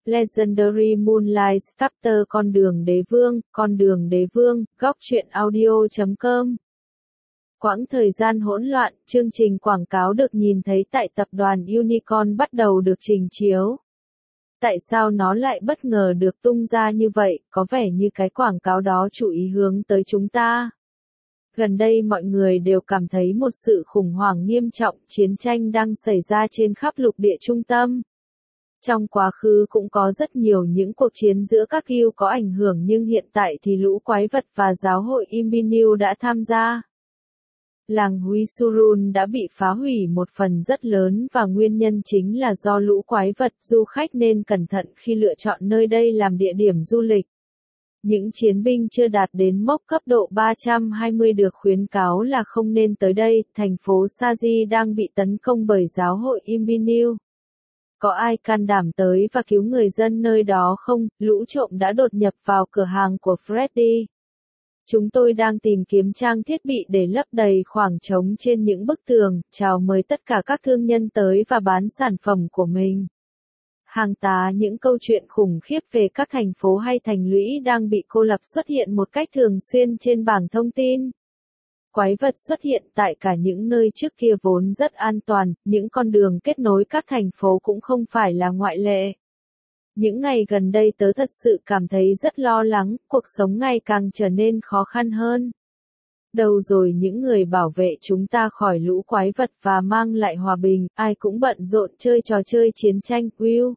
Legendary Moonlight Chapter Con đường đế vương, góc truyện audio.com. Quãng thời gian hỗn loạn, chương trình quảng cáo được nhìn thấy tại tập đoàn Unicorn bắt đầu được trình chiếu. Tại sao nó lại bất ngờ được tung ra như vậy, có vẻ như cái quảng cáo đó chủ ý hướng tới chúng ta. Gần đây mọi người đều cảm thấy một sự khủng hoảng nghiêm trọng, chiến tranh đang xảy ra trên khắp lục địa trung tâm. Trong quá khứ cũng có rất nhiều những cuộc chiến giữa các guild có ảnh hưởng nhưng hiện tại thì lũ quái vật và giáo hội Imbinu đã tham gia. Làng Huisurun đã bị phá hủy một phần rất lớn và nguyên nhân chính là do lũ quái vật. Du khách nên cẩn thận khi lựa chọn nơi đây làm địa điểm du lịch. Những chiến binh chưa đạt đến mốc cấp độ 320 được khuyến cáo là không nên tới đây. Thành phố Saji đang bị tấn công bởi giáo hội Imbinu. Có ai can đảm tới và cứu người dân nơi đó không? Lũ trộm đã đột nhập vào cửa hàng của Freddy. Chúng tôi đang tìm kiếm trang thiết bị để lấp đầy khoảng trống trên những bức tường. Chào mời tất cả các thương nhân tới và bán sản phẩm của mình. Hàng tá những câu chuyện khủng khiếp về các thành phố hay thành lũy đang bị cô lập xuất hiện một cách thường xuyên trên bảng thông tin. Quái vật xuất hiện tại cả những nơi trước kia vốn rất an toàn, những con đường kết nối các thành phố cũng không phải là ngoại lệ. Những ngày gần đây tớ thật sự cảm thấy rất lo lắng, cuộc sống ngày càng trở nên khó khăn hơn. Đâu rồi những người bảo vệ chúng ta khỏi lũ quái vật và mang lại hòa bình, ai cũng bận rộn chơi trò chơi chiến tranh, Will.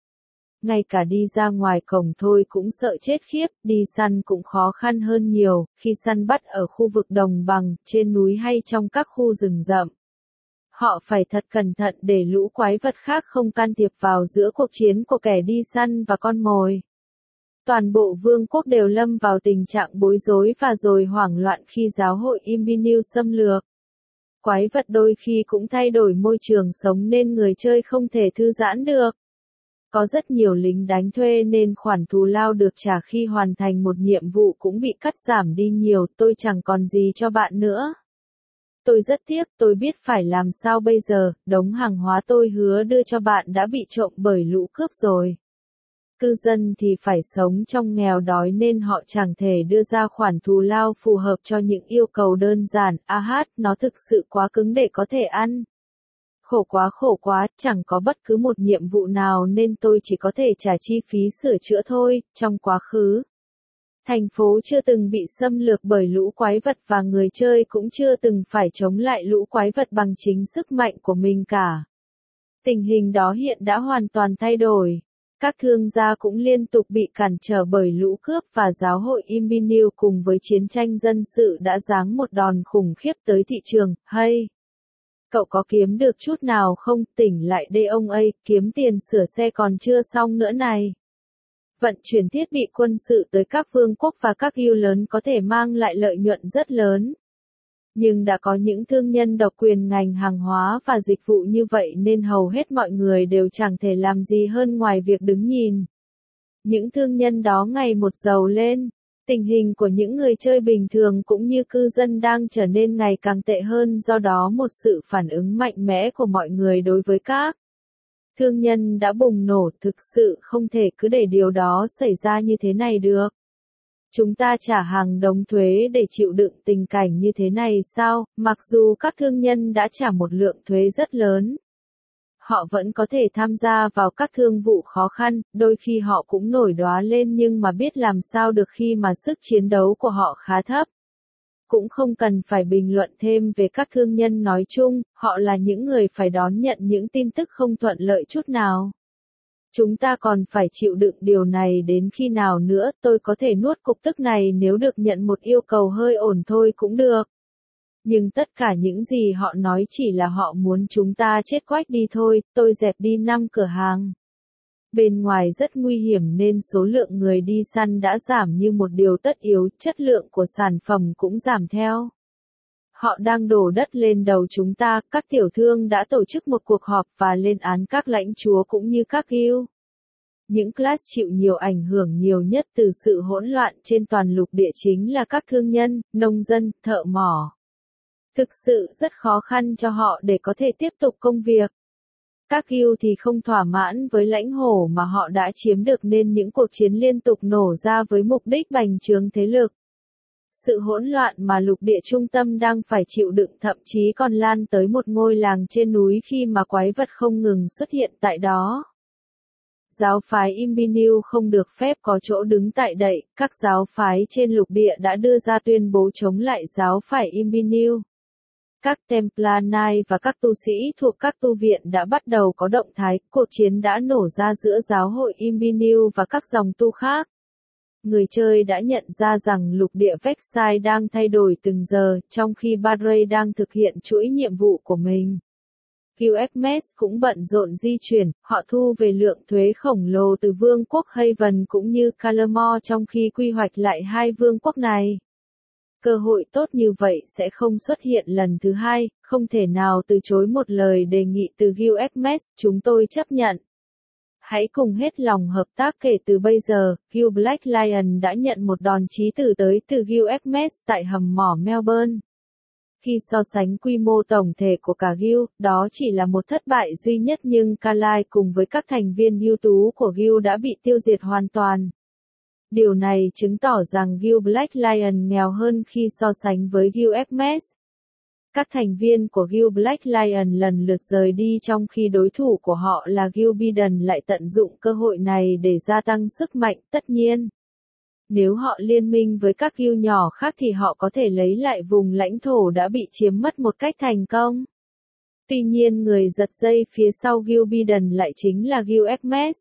Ngay cả đi ra ngoài cổng thôi cũng sợ chết khiếp, đi săn cũng khó khăn hơn nhiều, khi săn bắt ở khu vực đồng bằng, trên núi hay trong các khu rừng rậm. Họ phải thật cẩn thận để lũ quái vật khác không can thiệp vào giữa cuộc chiến của kẻ đi săn và con mồi. Toàn bộ vương quốc đều lâm vào tình trạng bối rối và rồi hoảng loạn khi giáo hội Imbinu xâm lược. Quái vật đôi khi cũng thay đổi môi trường sống nên người chơi không thể thư giãn được. Có rất nhiều lính đánh thuê nên khoản thù lao được trả khi hoàn thành một nhiệm vụ cũng bị cắt giảm đi nhiều, tôi chẳng còn gì cho bạn nữa. Tôi rất tiếc, tôi biết phải làm sao bây giờ, đống hàng hóa tôi hứa đưa cho bạn đã bị trộm bởi lũ cướp rồi. Cư dân thì phải sống trong nghèo đói nên họ chẳng thể đưa ra khoản thù lao phù hợp cho những yêu cầu đơn giản, nó thực sự quá cứng để có thể ăn. Khổ quá, chẳng có bất cứ một nhiệm vụ nào nên tôi chỉ có thể trả chi phí sửa chữa thôi. Trong quá khứ, thành phố chưa từng bị xâm lược bởi lũ quái vật và người chơi cũng chưa từng phải chống lại lũ quái vật bằng chính sức mạnh của mình cả. Tình hình đó hiện đã hoàn toàn thay đổi. Các thương gia cũng liên tục bị cản trở bởi lũ cướp và giáo hội Imbinu cùng với chiến tranh dân sự đã giáng một đòn khủng khiếp tới thị trường. Hey! Cậu có kiếm được chút nào không? Tỉnh lại đây ông ấy, kiếm tiền sửa xe còn chưa xong nữa này. Vận chuyển thiết bị quân sự tới các vương quốc và các guild lớn có thể mang lại lợi nhuận rất lớn. Nhưng đã có những thương nhân độc quyền ngành hàng hóa và dịch vụ như vậy nên hầu hết mọi người đều chẳng thể làm gì hơn ngoài việc đứng nhìn. Những thương nhân đó ngày một giàu lên. Tình hình của những người chơi bình thường cũng như cư dân đang trở nên ngày càng tệ hơn do đó một sự phản ứng mạnh mẽ của mọi người đối với các thương nhân đã bùng nổ. Thực sự không thể cứ để điều đó xảy ra như thế này được. Chúng ta trả hàng đống thuế để chịu đựng tình cảnh như thế này sao? Mặc dù các thương nhân đã trả một lượng thuế rất lớn, họ vẫn có thể tham gia vào các thương vụ khó khăn, đôi khi họ cũng nổi đoá lên nhưng mà biết làm sao được khi mà sức chiến đấu của họ khá thấp. Cũng không cần phải bình luận thêm về các thương nhân nói chung, họ là những người phải đón nhận những tin tức không thuận lợi chút nào. Chúng ta còn phải chịu đựng điều này đến khi nào nữa? Tôi có thể nuốt cục tức này nếu được nhận một yêu cầu hơi ổn thôi cũng được. Nhưng tất cả những gì họ nói chỉ là họ muốn chúng ta chết quách đi thôi. Tôi dẹp đi 5 cửa hàng. Bên ngoài rất nguy hiểm nên số lượng người đi săn đã giảm như một điều tất yếu, chất lượng của sản phẩm cũng giảm theo. Họ đang đổ đất lên đầu chúng ta, các tiểu thương đã tổ chức một cuộc họp và lên án các lãnh chúa cũng như các guild. Những class chịu nhiều ảnh hưởng nhiều nhất từ sự hỗn loạn trên toàn lục địa chính là các thương nhân, nông dân, thợ mỏ. Thực sự rất khó khăn cho họ để có thể tiếp tục công việc. Các Gil thì không thỏa mãn với lãnh thổ mà họ đã chiếm được nên những cuộc chiến liên tục nổ ra với mục đích bành trướng thế lực. Sự hỗn loạn mà lục địa trung tâm đang phải chịu đựng thậm chí còn lan tới một ngôi làng trên núi khi mà quái vật không ngừng xuất hiện tại đó. Giáo phái Imbinu không được phép có chỗ đứng tại đây, các giáo phái trên lục địa đã đưa ra tuyên bố chống lại giáo phái Imbinu. Các Templar Knights và các tu sĩ thuộc các tu viện đã bắt đầu có động thái, cuộc chiến đã nổ ra giữa giáo hội Imbinu và các dòng tu khác. Người chơi đã nhận ra rằng lục địa Vexai đang thay đổi từng giờ, trong khi Badrey đang thực hiện chuỗi nhiệm vụ của mình. QXMS cũng bận rộn di chuyển, họ thu về lượng thuế khổng lồ từ vương quốc Haven cũng như Calamore trong khi quy hoạch lại hai vương quốc này. Cơ hội tốt như vậy sẽ không xuất hiện lần thứ hai, không thể nào từ chối một lời đề nghị từ QXMS, chúng tôi chấp nhận. Hãy cùng hết lòng hợp tác kể từ bây giờ, Guild Black Lion đã nhận một đòn chí tử tới từ QXMS tại hầm mỏ Melbourne. Khi so sánh quy mô tổng thể của cả Guild, đó chỉ là một thất bại duy nhất nhưng Carlisle cùng với các thành viên ưu tú của Guild đã bị tiêu diệt hoàn toàn. Điều này chứng tỏ rằng Guild Black Lion nghèo hơn khi so sánh với QXMS. Các thành viên của Guild Black Lion lần lượt rời đi trong khi đối thủ của họ là Guild Biden lại tận dụng cơ hội này để gia tăng sức mạnh, tất nhiên. Nếu họ liên minh với các guild nhỏ khác thì họ có thể lấy lại vùng lãnh thổ đã bị chiếm mất một cách thành công. Tuy nhiên người giật dây phía sau Guild Biden lại chính là QXMS.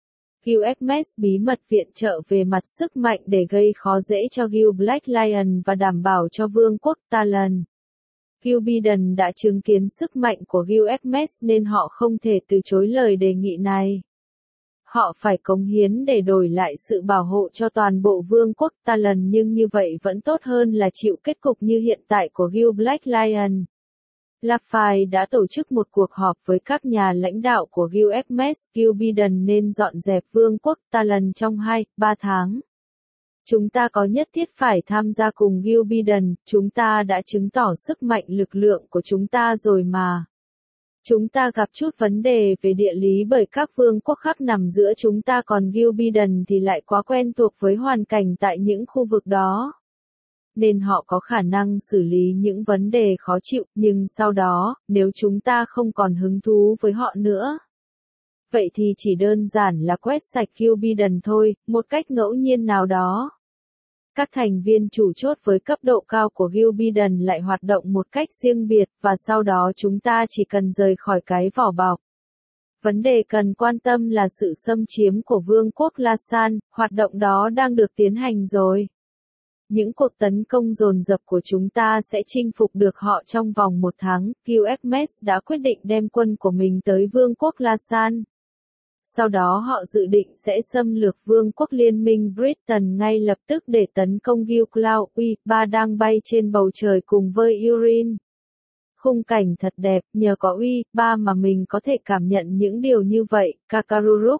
QXMS bí mật viện trợ về mặt sức mạnh để gây khó dễ cho Guild Black Lion và đảm bảo cho vương quốc Talon. Guild Biden đã chứng kiến sức mạnh của QXMS nên họ không thể từ chối lời đề nghị này. Họ phải cống hiến để đổi lại sự bảo hộ cho toàn bộ vương quốc Talon nhưng như vậy vẫn tốt hơn là chịu kết cục như hiện tại của Guild Black Lion. Lafayette đã tổ chức một cuộc họp với các nhà lãnh đạo của QXMS, Guild Biden nên dọn dẹp vương quốc Talon trong 2-3 tháng. Chúng ta có nhất thiết phải tham gia cùng Guild Biden, chúng ta đã chứng tỏ sức mạnh lực lượng của chúng ta rồi mà. Chúng ta gặp chút vấn đề về địa lý bởi các vương quốc khác nằm giữa chúng ta còn Guild Biden thì lại quá quen thuộc với hoàn cảnh tại những khu vực đó. Nên họ có khả năng xử lý những vấn đề khó chịu, nhưng sau đó, nếu chúng ta không còn hứng thú với họ nữa. Vậy thì chỉ đơn giản là quét sạch Guild Biden thôi, một cách ngẫu nhiên nào đó. Các thành viên chủ chốt với cấp độ cao của Guild Biden lại hoạt động một cách riêng biệt và sau đó chúng ta chỉ cần rời khỏi cái vỏ bọc. Vấn đề cần quan tâm là sự xâm chiếm của vương quốc Lasan, hoạt động đó đang được tiến hành rồi. Những cuộc tấn công dồn dập của chúng ta sẽ chinh phục được họ trong vòng 1 tháng, QXMS đã quyết định đem quân của mình tới vương quốc Lasan. Sau đó họ dự định sẽ xâm lược vương quốc liên minh Britain ngay lập tức để tấn công Guild Cloud Uy-3 đang bay trên bầu trời cùng với Urin. Khung cảnh thật đẹp, nhờ có Uy-3 mà mình có thể cảm nhận những điều như vậy, Kakaruruk,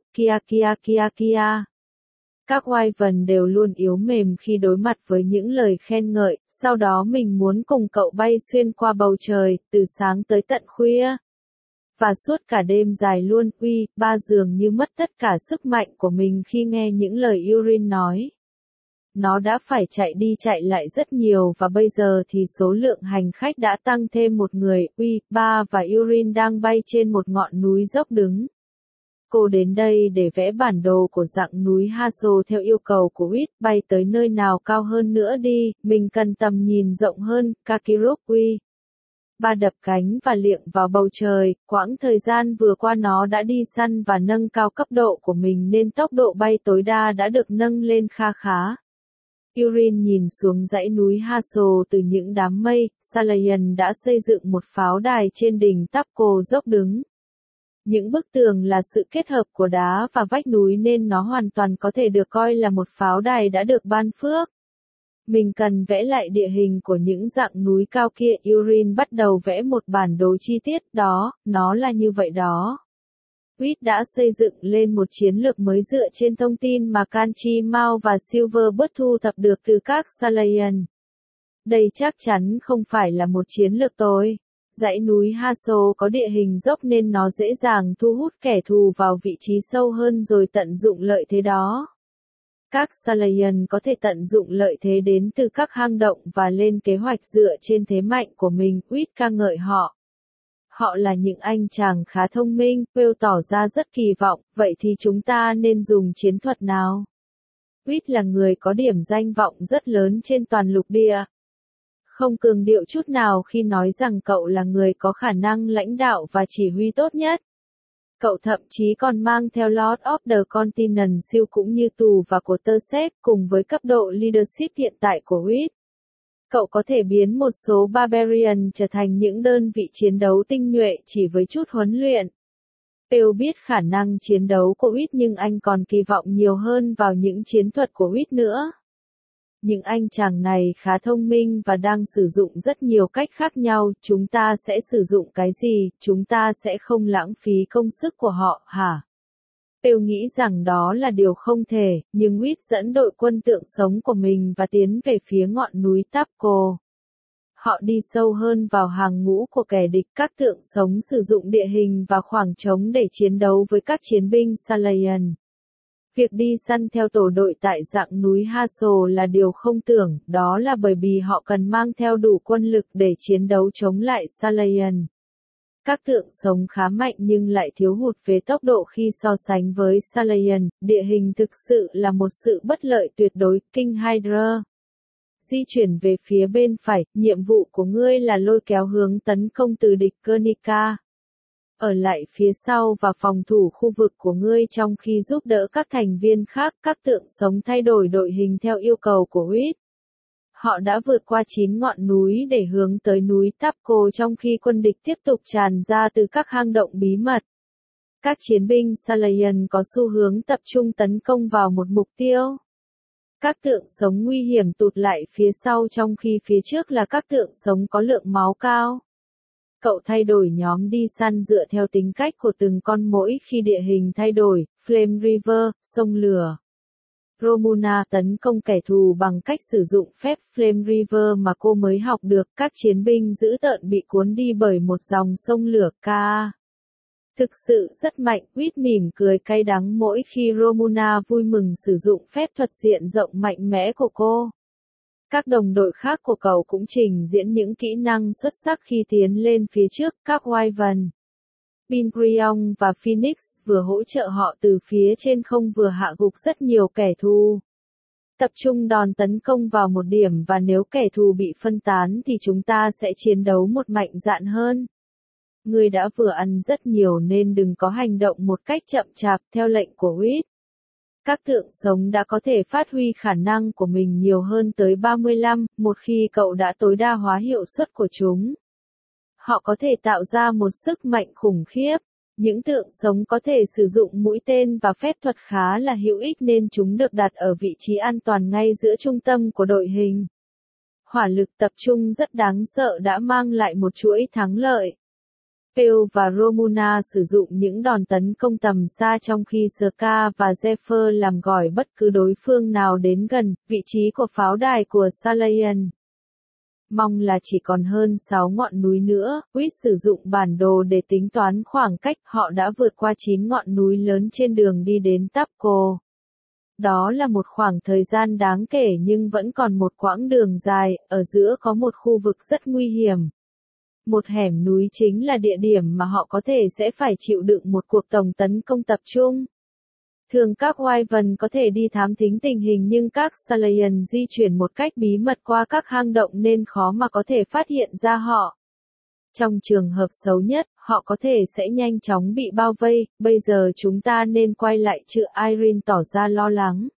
kia. Các Wyvern đều luôn yếu mềm khi đối mặt với những lời khen ngợi, sau đó mình muốn cùng cậu bay xuyên qua bầu trời, từ sáng tới tận khuya. Và suốt cả đêm dài luôn, Uy-3 dường như mất tất cả sức mạnh của mình khi nghe những lời Urin nói. Nó đã phải chạy đi chạy lại rất nhiều và bây giờ thì số lượng hành khách đã tăng thêm một người, Uy-3 và Urin đang bay trên một ngọn núi dốc đứng. Cô đến đây để vẽ bản đồ của dạng núi Haso theo yêu cầu của Uy, bay tới nơi nào cao hơn nữa đi, mình cần tầm nhìn rộng hơn, Kakiruk Uy-3 đập cánh và liệng vào bầu trời, quãng thời gian vừa qua nó đã đi săn và nâng cao cấp độ của mình nên tốc độ bay tối đa đã được nâng lên kha khá. Urin nhìn xuống dãy núi Haso từ những đám mây, Salayan đã xây dựng một pháo đài trên đỉnh Tapco dốc đứng. Những bức tường là sự kết hợp của đá và vách núi nên nó hoàn toàn có thể được coi là một pháo đài đã được ban phước. Mình cần vẽ lại địa hình của những dạng núi cao kia. Urin bắt đầu vẽ một bản đồ chi tiết, đó, nó là như vậy đó. Reed đã xây dựng lên một chiến lược mới dựa trên thông tin mà Kanchi Mao và Silverbird thu thập được từ các Salayan. Đây chắc chắn không phải là một chiến lược tồi. Dãy núi Haso có địa hình dốc nên nó dễ dàng thu hút kẻ thù vào vị trí sâu hơn rồi tận dụng lợi thế đó. Các Salayan có thể tận dụng lợi thế đến từ các hang động và lên kế hoạch dựa trên thế mạnh của mình, Uýt ca ngợi họ. Họ là những anh chàng khá thông minh, Will tỏ ra rất kỳ vọng, vậy thì chúng ta nên dùng chiến thuật nào? Uýt là người có điểm danh vọng rất lớn trên toàn lục địa. Không cường điệu chút nào khi nói rằng cậu là người có khả năng lãnh đạo và chỉ huy tốt nhất. Cậu thậm chí còn mang theo Lord of the Continent siêu cũng như tù và của Tersec cùng với cấp độ leadership hiện tại của Uýt. Cậu có thể biến một số Barbarian trở thành những đơn vị chiến đấu tinh nhuệ chỉ với chút huấn luyện. Will biết khả năng chiến đấu của Uýt nhưng anh còn kỳ vọng nhiều hơn vào những chiến thuật của Uýt nữa. Những anh chàng này khá thông minh và đang sử dụng rất nhiều cách khác nhau, chúng ta sẽ sử dụng cái gì, chúng ta sẽ không lãng phí công sức của họ, hả? Will nghĩ rằng đó là điều không thể, nhưng Uýt dẫn đội quân tượng sống của mình và tiến về phía ngọn núi Tapco. Họ đi sâu hơn vào hàng ngũ của kẻ địch, các tượng sống sử dụng địa hình và khoảng trống để chiến đấu với các chiến binh Salayan. Việc đi săn theo tổ đội tại dạng núi Haso là điều không tưởng, đó là bởi vì họ cần mang theo đủ quân lực để chiến đấu chống lại Salayan. Các tượng sống khá mạnh nhưng lại thiếu hụt về tốc độ khi so sánh với Salayan, địa hình thực sự là một sự bất lợi tuyệt đối. King Hydra di chuyển về phía bên phải, nhiệm vụ của ngươi là lôi kéo hướng tấn công từ địch Guernica. Ở lại phía sau và phòng thủ khu vực của ngươi trong khi giúp đỡ các thành viên khác, các tượng sống thay đổi đội hình theo yêu cầu của Uýt. Họ đã vượt qua 9 ngọn núi để hướng tới núi Tapco trong khi quân địch tiếp tục tràn ra từ các hang động bí mật. Các chiến binh Salayan có xu hướng tập trung tấn công vào một mục tiêu. Các tượng sống nguy hiểm tụt lại phía sau trong khi phía trước là các tượng sống có lượng máu cao. Cậu thay đổi nhóm đi săn dựa theo tính cách của từng con mỗi khi địa hình thay đổi. Flame River, sông lửa. Romuna tấn công kẻ thù bằng cách sử dụng phép Flame River mà cô mới học được. Các chiến binh dữ tợn bị cuốn đi bởi một dòng sông lửa Ka. Thực sự rất mạnh, Uýt mỉm cười cay đắng mỗi khi Romuna vui mừng sử dụng phép thuật diện rộng mạnh mẽ của cô. Các đồng đội khác của cậu cũng trình diễn những kỹ năng xuất sắc khi tiến lên phía trước. Các Wyvern, Pingrion và Phoenix vừa hỗ trợ họ từ phía trên không vừa hạ gục rất nhiều kẻ thù. Tập trung đòn tấn công vào một điểm và nếu kẻ thù bị phân tán thì chúng ta sẽ chiến đấu một mạnh dạn hơn. Ngươi đã vừa ăn rất nhiều nên đừng có hành động một cách chậm chạp theo lệnh của Uýt. Các tượng sống đã có thể phát huy khả năng của mình nhiều hơn tới 35, một khi cậu đã tối đa hóa hiệu suất của chúng. Họ có thể tạo ra một sức mạnh khủng khiếp. Những tượng sống có thể sử dụng mũi tên và phép thuật khá là hữu ích nên chúng được đặt ở vị trí an toàn ngay giữa trung tâm của đội hình. Hỏa lực tập trung rất đáng sợ đã mang lại một chuỗi thắng lợi. Will và Romuna sử dụng những đòn tấn công tầm xa trong khi Ska và Zephyr làm gỏi bất cứ đối phương nào đến gần vị trí của pháo đài của Salayan. Mong là chỉ còn hơn 6 ngọn núi nữa, Uýt sử dụng bản đồ để tính toán khoảng cách, họ đã vượt qua 9 ngọn núi lớn trên đường đi đến Tapco. Đó là một khoảng thời gian đáng kể nhưng vẫn còn một quãng đường dài, ở giữa có một khu vực rất nguy hiểm. Một hẻm núi chính là địa điểm mà họ có thể sẽ phải chịu đựng một cuộc tổng tấn công tập trung. Thường các Wyvern có thể đi thám thính tình hình nhưng các Salayan di chuyển một cách bí mật qua các hang động nên khó mà có thể phát hiện ra họ. Trong trường hợp xấu nhất, họ có thể sẽ nhanh chóng bị bao vây. Bây giờ chúng ta nên quay lại chữ. Irene tỏ ra lo lắng.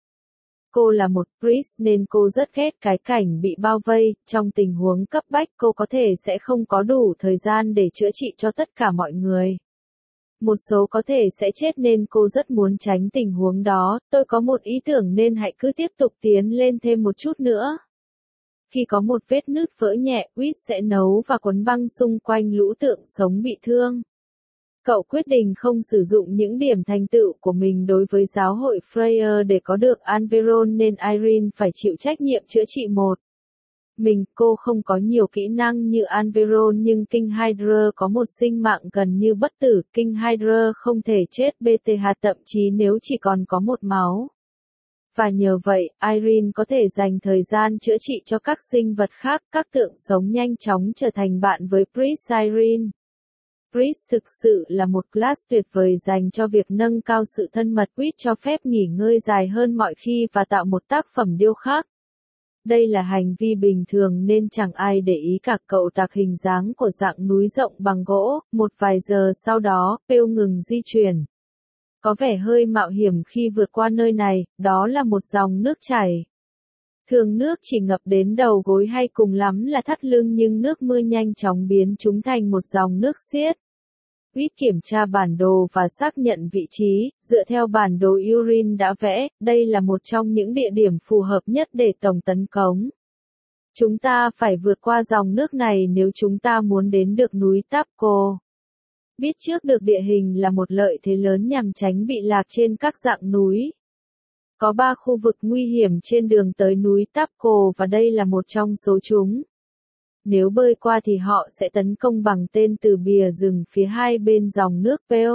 Cô là một priest nên cô rất ghét cái cảnh bị bao vây, trong tình huống cấp bách cô có thể sẽ không có đủ thời gian để chữa trị cho tất cả mọi người. Một số có thể sẽ chết nên cô rất muốn tránh tình huống đó. Tôi có một ý tưởng nên hãy cứ tiếp tục tiến lên thêm một chút nữa. Khi có một vết nứt vỡ nhẹ, Uýt sẽ nấu và quấn băng xung quanh lũ tượng sống bị thương. Cậu quyết định không sử dụng những điểm thành tựu của mình đối với giáo hội Freya để có được Alveron nên Irene phải chịu trách nhiệm chữa trị một. Cô không có nhiều kỹ năng như Alveron nhưng King Hydra có một sinh mạng gần như bất tử. King Hydra không thể chết BTH thậm chí nếu chỉ còn có một máu. Và nhờ vậy, Irene có thể dành thời gian chữa trị cho các sinh vật khác. Các tượng sống nhanh chóng trở thành bạn với Priest Irene. Priest thực sự là một class tuyệt vời dành cho việc nâng cao sự thân mật. Quýt cho phép nghỉ ngơi dài hơn mọi khi và tạo một tác phẩm điêu khắc. Đây là hành vi bình thường nên chẳng ai để ý cả. Cậu tạc hình dáng của dạng núi rộng bằng gỗ. Một vài giờ sau đó, Pale ngừng di chuyển. Có vẻ hơi mạo hiểm khi vượt qua nơi này, đó là một dòng nước chảy. Thường nước chỉ ngập đến đầu gối hay cùng lắm là thắt lưng nhưng nước mưa nhanh chóng biến chúng thành một dòng nước xiết. Quýt kiểm tra bản đồ và xác nhận vị trí, dựa theo bản đồ Irene đã vẽ, đây là một trong những địa điểm phù hợp nhất để tổng tấn công. Chúng ta phải vượt qua dòng nước này nếu chúng ta muốn đến được núi Tapco. Biết trước được địa hình là một lợi thế lớn nhằm tránh bị lạc trên các dạng núi. Có 3 khu vực nguy hiểm trên đường tới núi Tapco và đây là một trong số chúng. Nếu bơi qua thì họ sẽ tấn công bằng tên từ bìa rừng phía hai bên dòng nước Pale.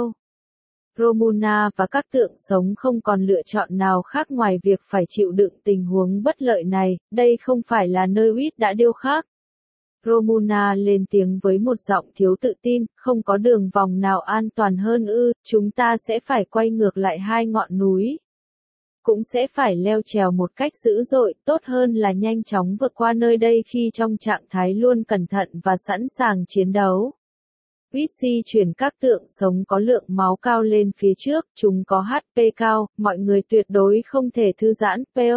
Romuna và các tượng sống không còn lựa chọn nào khác ngoài việc phải chịu đựng tình huống bất lợi này. Đây không phải là nơi Quýt đã điêu khắc. Romuna lên tiếng với một giọng thiếu tự tin, không có đường vòng nào an toàn hơn ư, chúng ta sẽ phải quay ngược lại 2 ngọn núi. Cũng sẽ phải leo trèo một cách dữ dội, tốt hơn là nhanh chóng vượt qua nơi đây khi trong trạng thái luôn cẩn thận và sẵn sàng chiến đấu. Quýt di chuyển các tượng sống có lượng máu cao lên phía trước, chúng có HP cao, mọi người tuyệt đối không thể thư giãn. Pale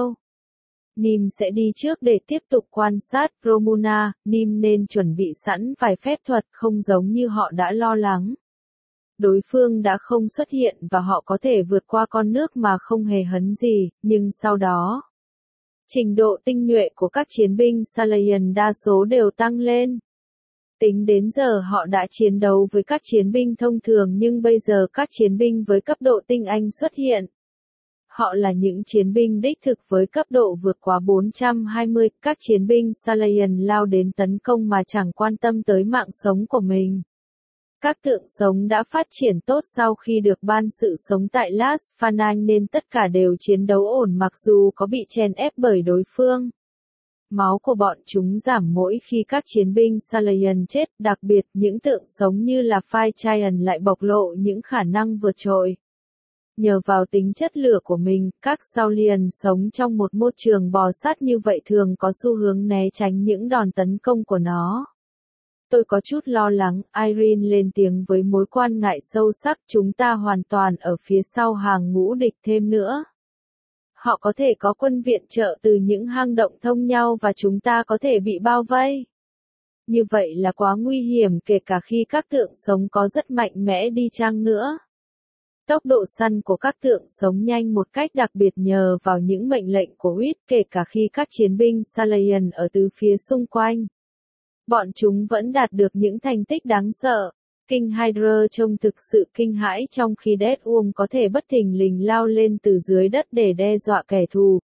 Nim sẽ đi trước để tiếp tục quan sát. Romuna, Nim nên chuẩn bị sẵn vài phép thuật, không giống như họ đã lo lắng. Đối phương đã không xuất hiện và họ có thể vượt qua con nước mà không hề hấn gì, nhưng sau đó, trình độ tinh nhuệ của các chiến binh Salayan đa số đều tăng lên. Tính đến giờ họ đã chiến đấu với các chiến binh thông thường nhưng bây giờ các chiến binh với cấp độ tinh anh xuất hiện. Họ là những chiến binh đích thực với cấp độ vượt quá 420, các chiến binh Salayan lao đến tấn công mà chẳng quan tâm tới mạng sống của mình. Các tượng sống đã phát triển tốt sau khi được ban sự sống tại Las Fanang nên tất cả đều chiến đấu ổn mặc dù có bị chèn ép bởi đối phương. Máu của bọn chúng giảm mỗi khi các chiến binh Salayan chết, đặc biệt những tượng sống như là Fire Giant lại bộc lộ những khả năng vượt trội. Nhờ vào tính chất lửa của mình, các Saulian sống trong một môi trường bò sát như vậy thường có xu hướng né tránh những đòn tấn công của nó. Tôi có chút lo lắng, Irene lên tiếng với mối quan ngại sâu sắc, chúng ta hoàn toàn ở phía sau hàng ngũ địch thêm nữa. Họ có thể có quân viện trợ từ những hang động thông nhau và chúng ta có thể bị bao vây. Như vậy là quá nguy hiểm kể cả khi các tượng sống có rất mạnh mẽ đi chăng nữa. Tốc độ săn của các tượng sống nhanh một cách đặc biệt nhờ vào những mệnh lệnh của Quýt kể cả khi các chiến binh Salayan ở từ phía xung quanh. Bọn chúng vẫn đạt được những thành tích đáng sợ. King Hydra trông thực sự kinh hãi trong khi Deathworm có thể bất thình lình lao lên từ dưới đất để đe dọa kẻ thù.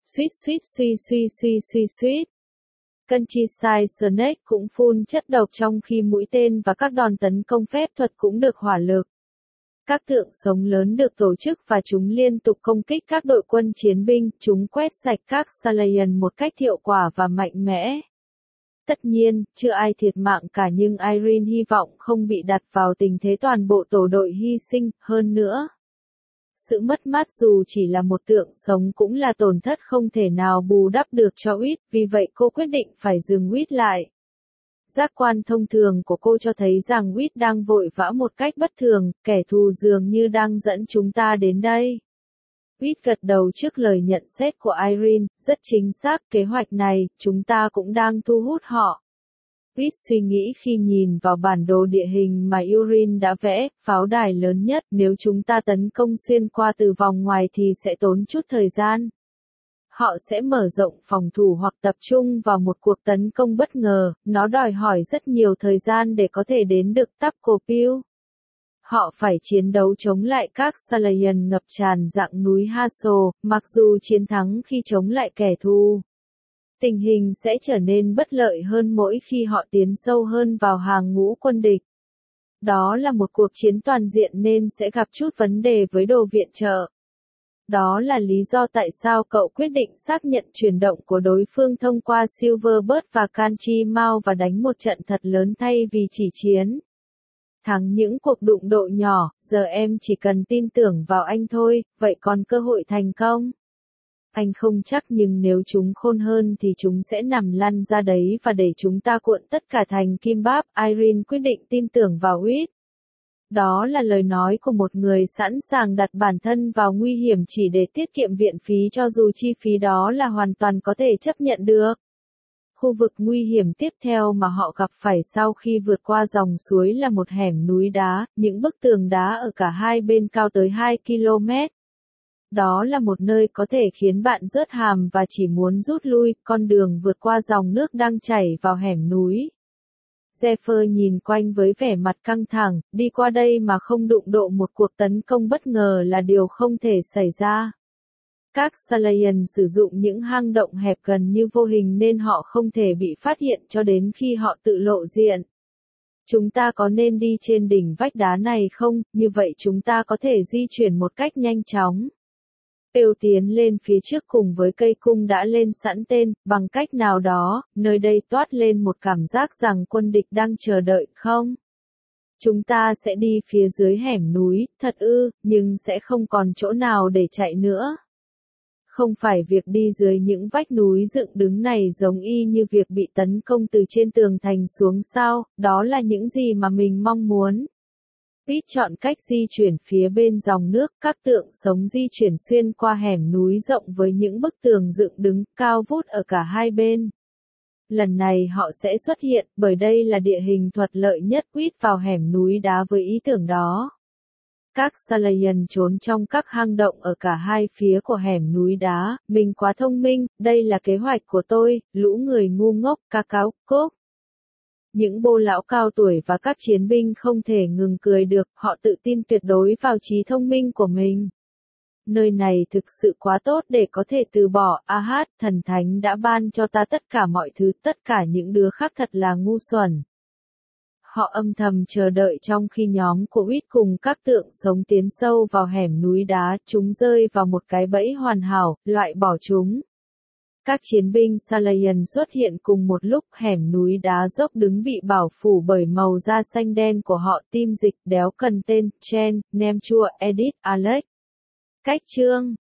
Suýt. Countryside Snake cũng phun chất độc trong khi mũi tên và các đòn tấn công phép thuật cũng được hỏa lực. Các tượng sống lớn được tổ chức và chúng liên tục công kích các đội quân chiến binh, chúng quét sạch các Salayan một cách hiệu quả và mạnh mẽ. Tất nhiên, chưa ai thiệt mạng cả nhưng Irene hy vọng không bị đặt vào tình thế toàn bộ tổ đội hy sinh, hơn nữa. Sự mất mát dù chỉ là một tượng sống cũng là tổn thất không thể nào bù đắp được cho Quýt, vì vậy cô quyết định phải dừng Quýt lại. Giác quan thông thường của cô cho thấy rằng Quýt đang vội vã một cách bất thường, kẻ thù dường như đang dẫn chúng ta đến đây. Quýt gật đầu trước lời nhận xét của Irene, rất chính xác, kế hoạch này, chúng ta cũng đang thu hút họ. Quýt suy nghĩ khi nhìn vào bản đồ địa hình mà Irene đã vẽ, pháo đài lớn nhất, nếu chúng ta tấn công xuyên qua từ vòng ngoài thì sẽ tốn chút thời gian. Họ sẽ mở rộng phòng thủ hoặc tập trung vào một cuộc tấn công bất ngờ, nó đòi hỏi rất nhiều thời gian để có thể đến được Tapco Pew. Họ phải chiến đấu chống lại các Salayan ngập tràn dạng núi Haso, mặc dù chiến thắng khi chống lại kẻ thù. Tình hình sẽ trở nên bất lợi hơn mỗi khi họ tiến sâu hơn vào hàng ngũ quân địch. Đó là một cuộc chiến toàn diện nên sẽ gặp chút vấn đề với đồ viện trợ. Đó là lý do tại sao cậu quyết định xác nhận chuyển động của đối phương thông qua Silverbird và Kanchi Mao và đánh một trận thật lớn thay vì chỉ chiến. Thắng những cuộc đụng độ nhỏ, giờ em chỉ cần tin tưởng vào anh thôi, vậy còn cơ hội thành công? Anh không chắc nhưng nếu chúng khôn hơn thì chúng sẽ nằm lăn ra đấy và để chúng ta cuộn tất cả thành kim báp. Irene quyết định tin tưởng vào Reed. Đó là lời nói của một người sẵn sàng đặt bản thân vào nguy hiểm chỉ để tiết kiệm viện phí cho dù chi phí đó là hoàn toàn có thể chấp nhận được. Khu vực nguy hiểm tiếp theo mà họ gặp phải sau khi vượt qua dòng suối là một hẻm núi đá, những bức tường đá ở cả hai bên cao tới 2 km. Đó là một nơi có thể khiến bạn rớt hàm và chỉ muốn rút lui, con đường vượt qua dòng nước đang chảy vào hẻm núi. Zephyr nhìn quanh với vẻ mặt căng thẳng, đi qua đây mà không đụng độ một cuộc tấn công bất ngờ là điều không thể xảy ra. Các Salayan sử dụng những hang động hẹp gần như vô hình nên họ không thể bị phát hiện cho đến khi họ tự lộ diện. Chúng ta có nên đi trên đỉnh vách đá này không, như vậy chúng ta có thể di chuyển một cách nhanh chóng. Pêu tiến lên phía trước cùng với cây cung đã lên sẵn tên, bằng cách nào đó, nơi đây toát lên một cảm giác rằng quân địch đang chờ đợi không? Chúng ta sẽ đi phía dưới hẻm núi, thật ư, nhưng sẽ không còn chỗ nào để chạy nữa. Không phải việc đi dưới những vách núi dựng đứng này giống y như việc bị tấn công từ trên tường thành xuống sao, đó là những gì mà mình mong muốn. Pete chọn cách di chuyển phía bên dòng nước, các tượng sống di chuyển xuyên qua hẻm núi rộng với những bức tường dựng đứng, cao vút ở cả hai bên. Lần này họ sẽ xuất hiện, bởi đây là địa hình thuận lợi nhất quýt vào hẻm núi đá với ý tưởng đó. Các Salayan trốn trong các hang động ở cả hai phía của hẻm núi đá, mình quá thông minh, đây là kế hoạch của tôi, lũ người ngu ngốc, ca cáo, cốc. Những bô lão cao tuổi và các chiến binh không thể ngừng cười được, họ tự tin tuyệt đối vào trí thông minh của mình. Nơi này thực sự quá tốt để có thể từ bỏ, Ahad, thần thánh đã ban cho ta tất cả mọi thứ, tất cả những đứa khác thật là ngu xuẩn. Họ âm thầm chờ đợi trong khi nhóm của Reed cùng các tượng sống tiến sâu vào hẻm núi đá, chúng rơi vào một cái bẫy hoàn hảo, loại bỏ chúng. Các chiến binh Salayan xuất hiện cùng một lúc, hẻm núi đá dốc đứng bị bảo phủ bởi màu da xanh đen của họ, tim dịch, đéo cần tên, Chen, nem chua, Edith, Alex. Cách chương